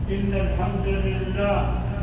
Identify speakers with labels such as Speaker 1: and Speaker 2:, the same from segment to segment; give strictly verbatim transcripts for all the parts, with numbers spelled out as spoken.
Speaker 1: إن الحمد لله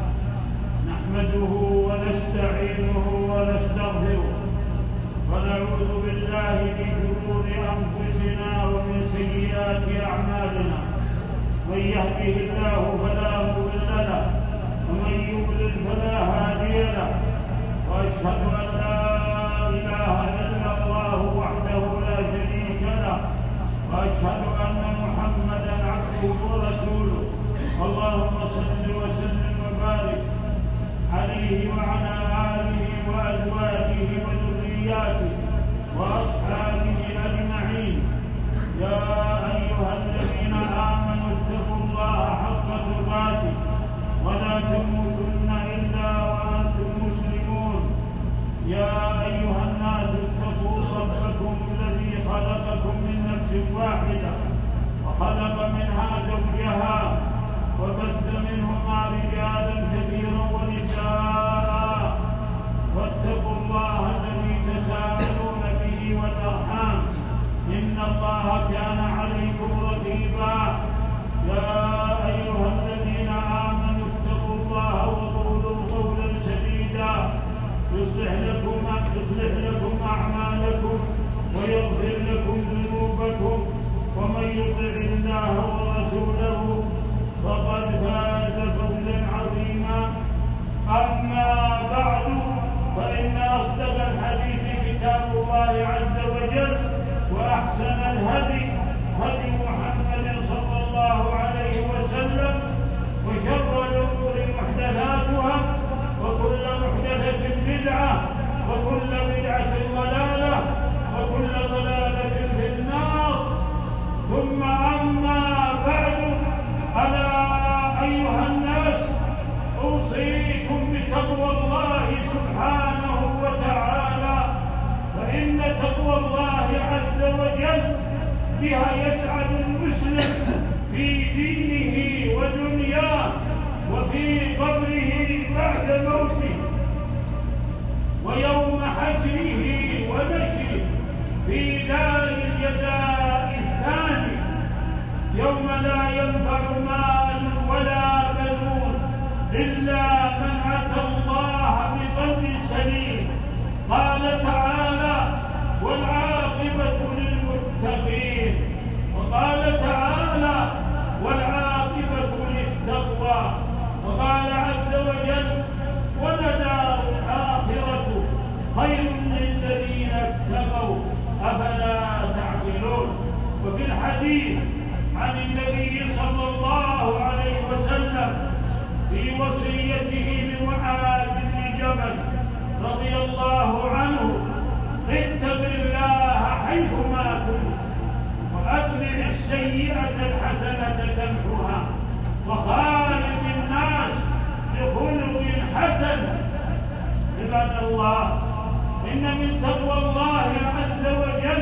Speaker 1: نحمده ونستعينه ونستغفره ونعوذ بالله من شرور أنفسنا ومن سيئات أعمالنا. من يهده الله فلا مضل له ومن يضلل فلا هادي له، وأشهد أن لا إله إلا الله وحده لا شريك له، وأشهد أن محمدا عبده ورسوله. اللهم صل وسلم وبارك عليه وعلى آله وأزواجه وذرياته وأصحابه أجمعين. يا أيها الذين آمنوا اتقوا الله حق تقاته ولا تموتن إلا وأنتم مسلمون. يا أيها الناس اتقوا ربكم الذي خلقكم من نفس واحدة وخلق منها زوجها وبث منهما رجالا كثيرا ونساء، واتقوا الله الذي تساءلون به والأرحام إن الله كان عليكم رقيبا. يا أيها الذين آمنوا اتقوا الله وقولوا قولا سديدا يصلح لكم يصلح لكم أعمالكم ويغفر لكم ذنوبكم، ومن يطع الله ورسوله فقد فاز فوزا عظيما. أما بعد، فإن أصدق الحديث كتاب الله عز وجل، وأحسن الهدي هدي محمد صلى الله عليه وسلم، وشر الأمور محدثاتها، وكل محدثة بدعة، وكل بدعة ضلالة، وكل ضلالة في النار. ثم أما بعد، ألا أيها الناس، أوصيكم بتقوى الله سبحانه وتعالى، فإن تقوى الله عز وجل بها يسعد المسلم في دينه ودنياه وفي قبره بعد موته، ويوم حشره ونشره في دار الجزاء الثاني، يوم لا ينفع مال ولا بنون إلا من أتى الله بقلب سليم. قال تعالى: والعاقبة للمتقين، وقال تعالى: والعاقبة للتقوى، وقال عز وجل: ولدار الآخرة خير للذين اتقوا أفلا تعقلون. وفي الحديث عن النبي صلى الله عليه وسلم في وصيته لمعاذ بن جبل رضي الله عنه: اتق الله حيثما كنت، وأتبع السيئة الحسنة تمحها، وخالق الناس بخلق حسن. عباد الله، إن من تقوى الله عز وجل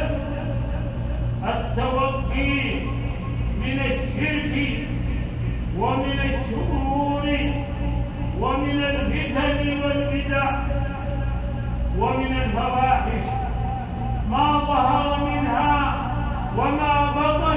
Speaker 1: التوقي من الشرك ومن الشرور ومن الفتن والبدع ومن الفواحش ما ظهر منها وما بطن،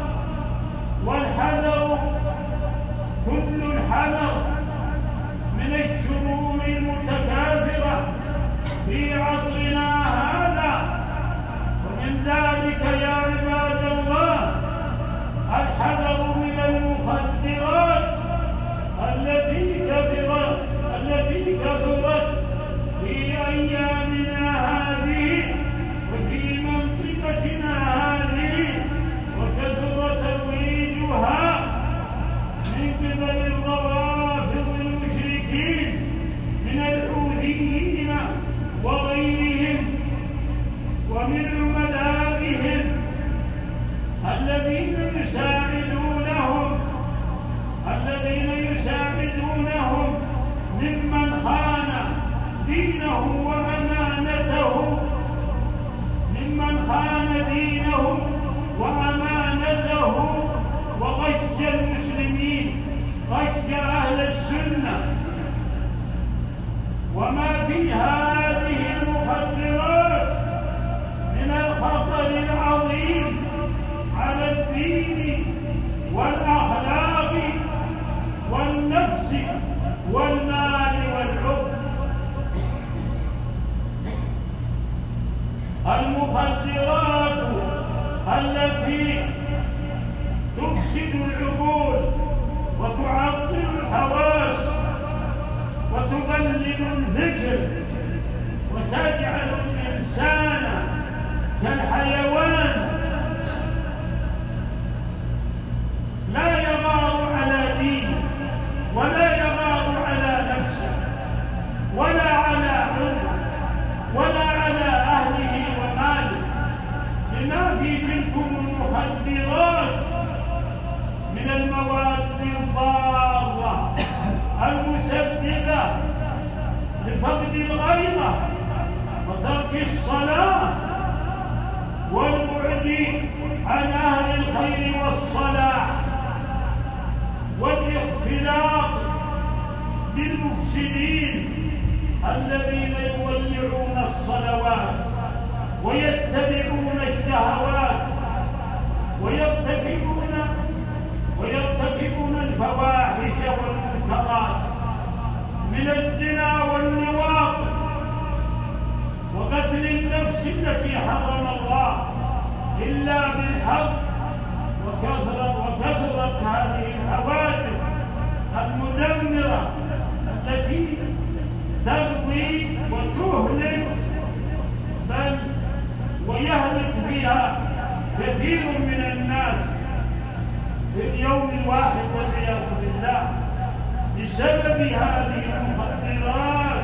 Speaker 1: والحذر كل الحذر من الشرور المتكاثرة في عصرنا هذا. ومن ذلك يا عباد الله الحذر من المخدرات التي كثرت التي كثرت في أيامنا هذه وفي منطقتنا هذه، وكثر ترويجها من قبل الروافض المشركين من الحوثيين وغيرهم ومن عملائهم الذين يساعدونهم الذين يساعدونهم ممن خان دينه وأمانته ممن خان دينه وأمانته وغش المسلمين، غش أهل السنة. وما في هذه المخدرات من الخطر العظيم على الدين والأخلاق وترك الصلاة والبعد عن أهل الخير والصلاح والاختلاط بالمفسدين الذين يضيعون الصلوات ويتبعون الشهوات ويرتكبون ويرتكبون الفواحش والمنكرات من الزنا واللواط وقتل النفس التي حرم الله إلا بالحق وكثرة وكثرة هذه الحوادث المدمرة التي تغوي وتهلك بل ويهلك فيها كثير من الناس في اليوم الواحد والعياذ بالله بسبب هذه المخدرات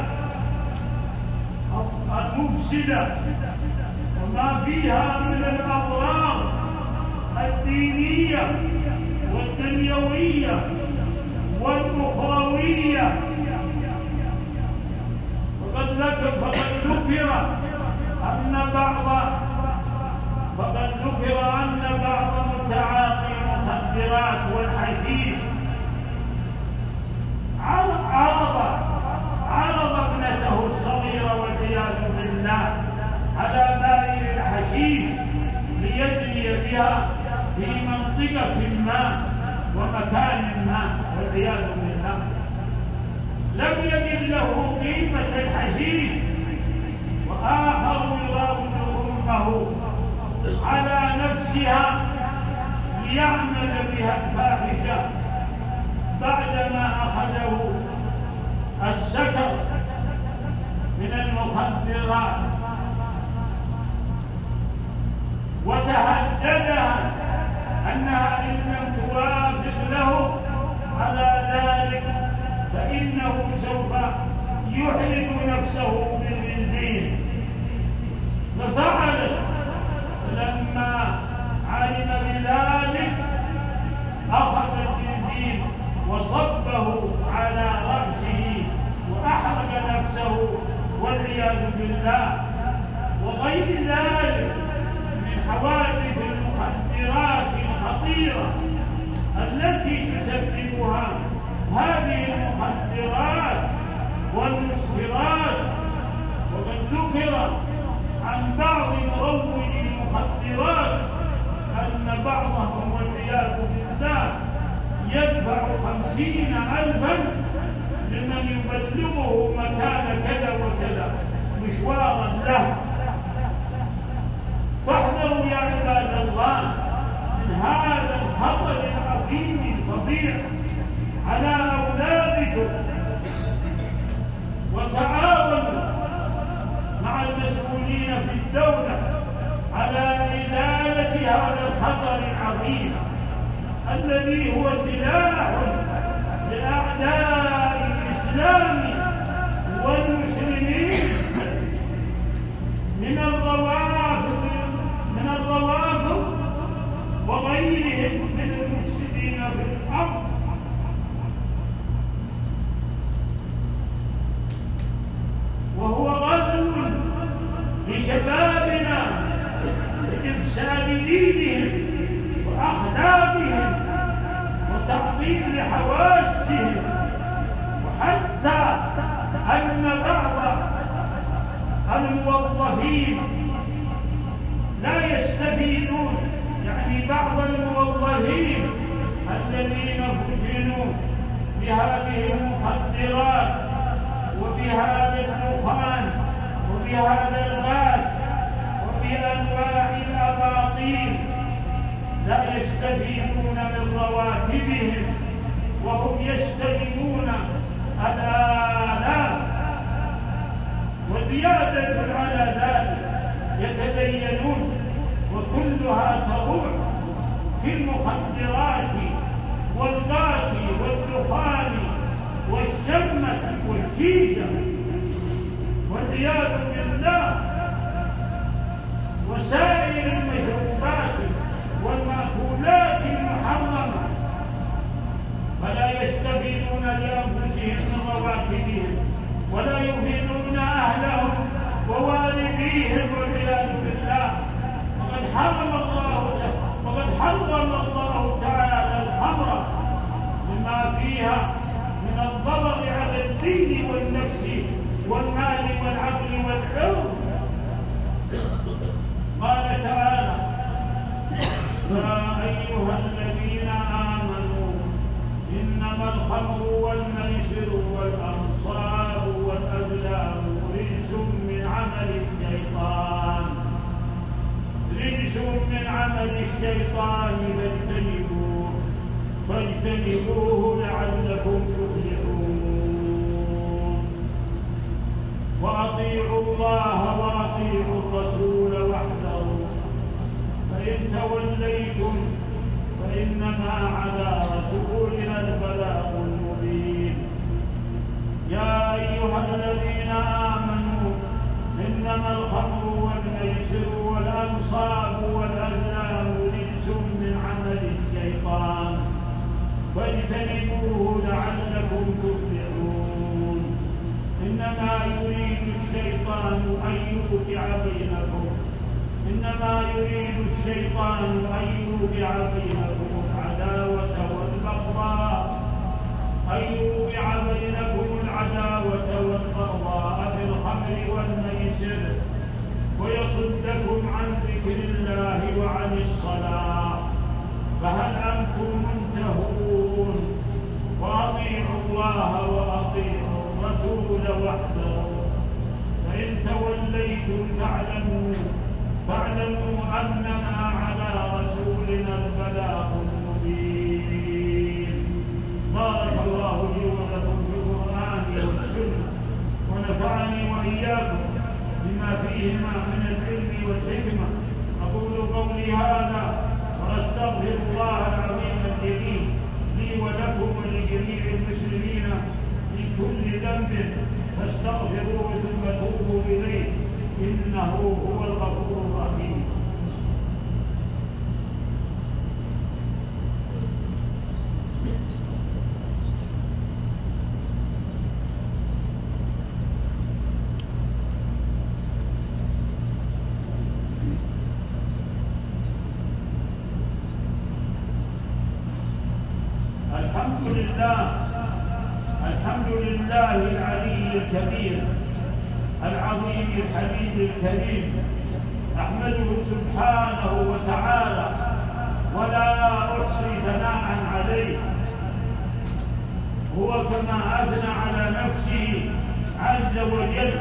Speaker 1: المفسدة وما فيها من الأضرار الدينية والدنيوية والأخروية. وقد ذكر فقد ذكر أن بعض فقد ذكر أن بعض متعاطي المخدرات والحشيش عرض عرض ابنته الصغيرة والعياذ بالله على بائع الحشيش ليجني بها في منطقة ما ومكان ما والعياذ بالله. لم يجد له قيمة الحشيش وآخر يراود أمه على نفسها ليعمل بها الفاحشة بعدما أخذه السكر من المخدرات وتهددها أنها إن لم توافق له على ذلك فإنه سوف يحرق نفسه بالبنزين، ففعلت. لما علم بذلك أخذ البنزين وصبه على رأسه وأحرق نفسه والعياذ بالله. وغير ذلك من حوادث المخدرات الخطيرة التي تسببها هذه المخدرات والمسكرات. وقد ذكر عن بعض مروج المخدرات أن بعضهم والعياذ بالله يدفع خمسين ألفا لمن يبلغه مكان كذا وكذا مشوارا له. فاحذروا يا عباد الله من هذا الخطر العظيم الفظيع على أولادكم، وتعاونوا مع المسؤولين في الدولة على إزالة هذا الخطر العظيم الذي هو سلاح لأعداء الإسلام والمسلمين من الروافض من الروافض وغيرهم من المفسدين في الأرض. وهو غزو لشبابنا لإفساد دينهم وأخلاقهم وتعطيل حواسهم، وحتى أن بعض الموظفين لا يستفيدون، يعني بعض الموظفين الذين فتنوا بهذه المخدرات وبهذا الدخان وبهذا الغاز وبأنواع الأباطيل لا يستفيدون من رواتبهم وهم يستلمون الآلاف، وزيادة على ذلك يتدينون، وكلها تروح في المخدرات والغاز والدخان والشمة والشيشة والعياذ بالله وسائر المشروبات والمأكولات المحرمة. فلا يستفيدون لأنفسهم من رواتبهم ولا يفيدون أهلهم ووالدهم فيهم والعياذ بالله. وقد حرم الله وقد حرم الله تعالى الخمر لما فيها من الضرر على الدين والنفس والمال والعقل والعرض. قال تعالى: يا أيها الذين آمنوا إنما الخمر والميسر والأنصاب والأزلام رجس من عمل الشيطان رجس من عمل الشيطان فاجتنبوه فاجتنبوه لعلكم تفلحون. وأطيعوا الله وأطيعوا الرسول واحذروا فإن توليتم فإنما على رسولنا البلاغ المبين. يا أيها الذين آمنوا إنما الخمر والميسر والأنصاب والأزلام رجس من عمل الشيطان فاجتنبوه لعلكم تفلحون. إنما يريد الشيطان أن يوقع بينكم إنما يريد الشيطان أن يوقع بينكم العداوة والبغضاء أن يوقع بينكم العداوة والبغضاء في الخمر والميسر ويصدكم عن ذكر الله وعن الصلاة فهل أنتم منتهون؟ وأطيعوا الله وأطيعوا الرسول واحذروا فإن توليتم فاعلموا فاعلموا أنما على رسولنا البلاغ المبين. بارك الله لي ولكم في القرآن والسنة ونفعني وإياكم بما فيهما من العلم والحكمة. أقول قولي هذا وأستغفر الله العظيم الجليل لي ولكم ولجميع المسلمين من كل ذنب فاستغفروه ثم توبوا إليه إنه هو الغفور الرحيم. الحمد لله الحمد لله العلي الكبير العظيم الحميد الكريم. أحمده سبحانه وتعالى ولا أحصي ثناء عليه. هو كما أثنى على نفسه عز وجل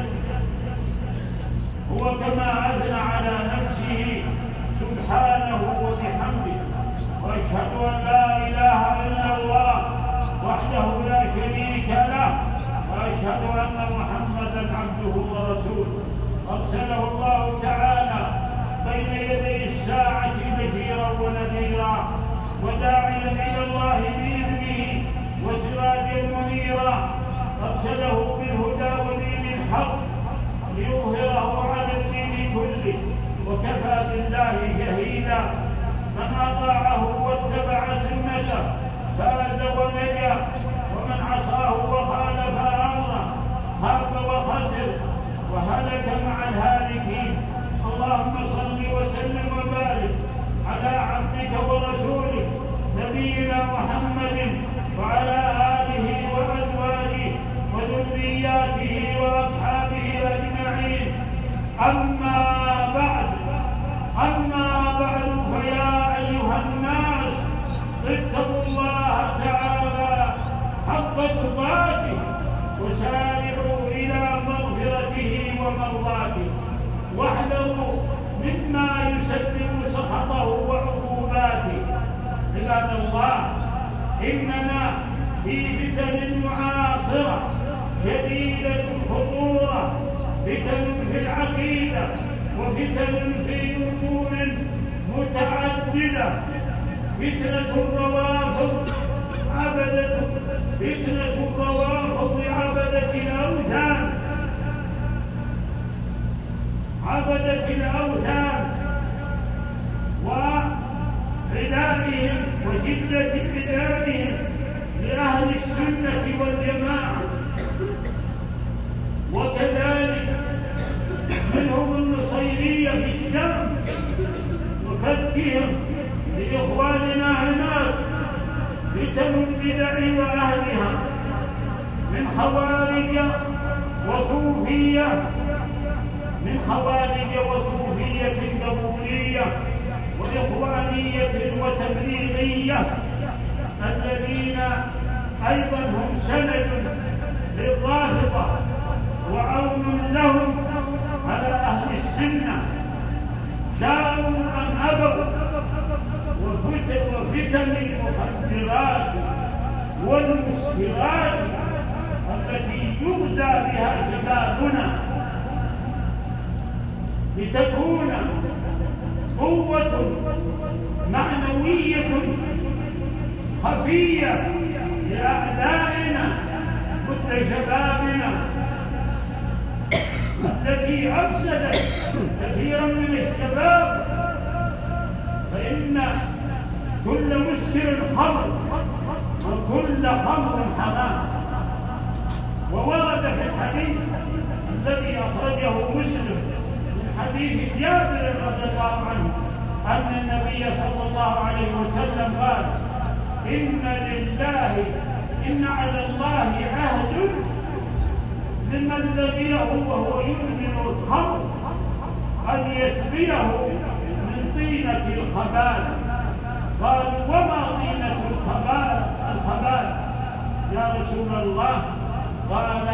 Speaker 1: هو كما أثنى على نفسه سبحانه وبحمده. وأشهد أن لا إله إلا الله وحده لا شريك له وأشهد أن محمدًا عبده ورسوله أرسله الله تعالى بين يدي الساعة بشيرا ونذيرا وداعيا إلى الله بإذنه وسراجا منيرا. أرسله بالهدى ودين الحق ليظهره على الدين كله وكفى بالله شهيدا. من أطاعه واتبع سنته فاز ونجا ومن عصاه وخالف أمره خاب وخسر وهلك مع الهالكين. اللهم صل وسلم وبارك على عبدك ورسولك نبينا محمد وعلى آله وأزواجه وذرياته وأصحابه أجمعين. أما بعد أما بعد فيا أيها الناس اتقوا الله تعالى حق تقاته وسارعوا إلى مغفرته ومرضاته واحذروا مما يسبب سخطه وعقوباته. عباد الله، إننا في فتن معاصرة شديدة الخطورة، فتن في العقيدة وفتن في أمور متعددة. فتنة الروافض عبدة فتنة الروافض عبدة الأوثان عبدة الأوثان وعدائهم وشدة عدائهم لأهل السنة والجماعة. وكذلك منهم النصارى نزكيهم لإخواننا هناك فتن البدع وأهلها من خوارج وصوفية من خوارج وصوفية قبولية وإخوانية وتبليغية الذين أيضا هم سند للرافضة وعون لهم على أهل السنة، شاءوا أم أبوا، وفتن المخدرات والمسكرات التي يغزى بها كتابنا لتكون قوة معنوية خفية لأعدائنا ضد شبابنا التي أفسدت كثيرا من الشباب. فإن كل مسكر خمر وكل خمر حرام. وورد في الحديث الذي أخرجه مسلم من حديث جابر رضي الله عنه أن النبي صلى الله عليه وسلم قال: إن لله إن على الله عهد لمن لقيه وهو يدمن الخمر أن يسقيه من طينة الخبال. قالوا: وما طينة الخبال الخبال يا رسول الله؟ قال: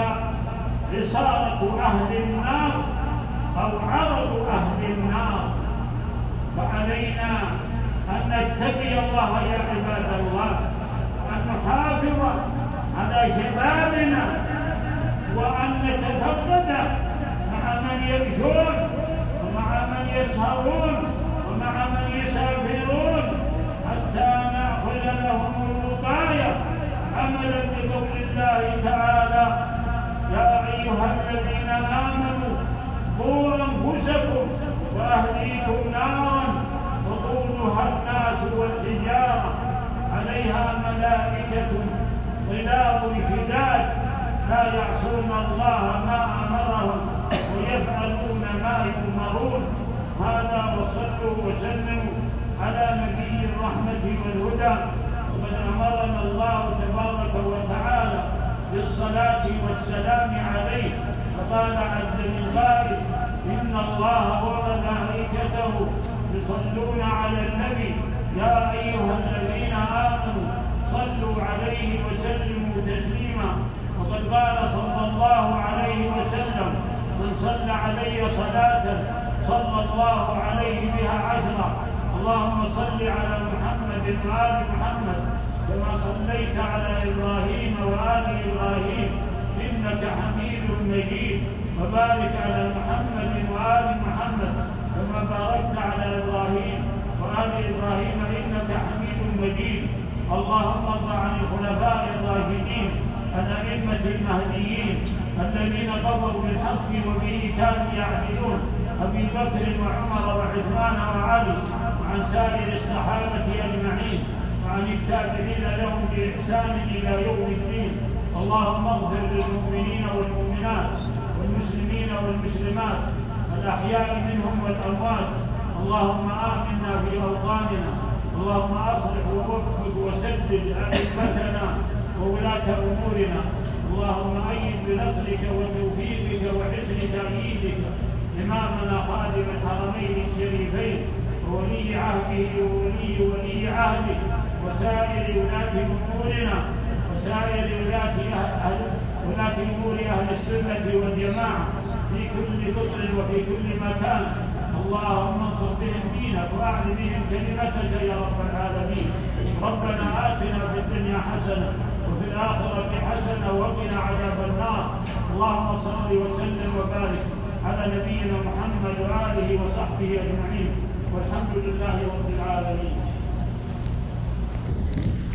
Speaker 1: عصارة أهل النار أو عرض أهل النار. فعلينا أن نتقي الله يا عباد الله، أن نحافظ على شبابنا، وأن نتفقد مع من يمشون ومع من يسهرون ومع من يسافرون حتى نأخذ لهم الوقاية، عملا بقول الله تعالى: يا أيها الذين آمنوا قوا أنفسكم وأهليكم نارا وقودها الناس والحجارة عليها ملائكة غلاظ شداد لا يعصون الله ما أمرهم ويفعلون ما يؤمرون. هذا وصلوا وسلموا على نبي الرحمة والهدى. وقد أمرنا الله تبارك وتعالى بالصلاة والسلام عليه، فقال عز من قائل: إن الله وملائكته يصلون على النبي يا أيها الذين آمنوا صلوا عليه وسلموا تسليما. وقد قال صلى الله عليه وسلم: من صلى علي صلاة صلى الله عليه بها عشرة. اللهم صل على محمد وآل محمد كما صليت على إبراهيم وآل إبراهيم إنك حميد مجيد، وبارك على محمد وآل محمد كما باركت على إبراهيم وآل إبراهيم إنك حميد مجيد. اللهم ارض عن الخلفاء الراشدين الأئمة المهديين الذين قضوا بالحق وبه كانوا يعدلون: أبي بكر وعمر وعثمان وعلي، وعن سائر الصحابة أجمعين، وعن التابعين لهم بإحسان إلى يوم الدين. اللهم اغفر للمؤمنين والمؤمنات والمسلمين والمسلمات الأحياء منهم والأموات. اللهم آمنا في أوطاننا. اللهم أصلح ووفق وسدد أئمتنا وولاة أمورنا. اللهم أيد بنصرك وتوفيقك وحسن تأييدك إمامنا خادم الحرمين الشريفين وولي عهده وولي ولي عهده وسائر ولاة أمورنا وسائر ولاة أهل ولاة أمور أهل السنة والجماعة في كل قطر وفي كل مكان. اللهم انصر بهم دينك واعل بهم كلمتك يا رب العالمين. ربنا آتنا في الدنيا حسنة وفي الآخرة حسنة وقنا عذاب النار. اللهم صل وسلم وبارك على نبينا محمد وآله وصحبه أجمعين، والحمد لله رب العالمين.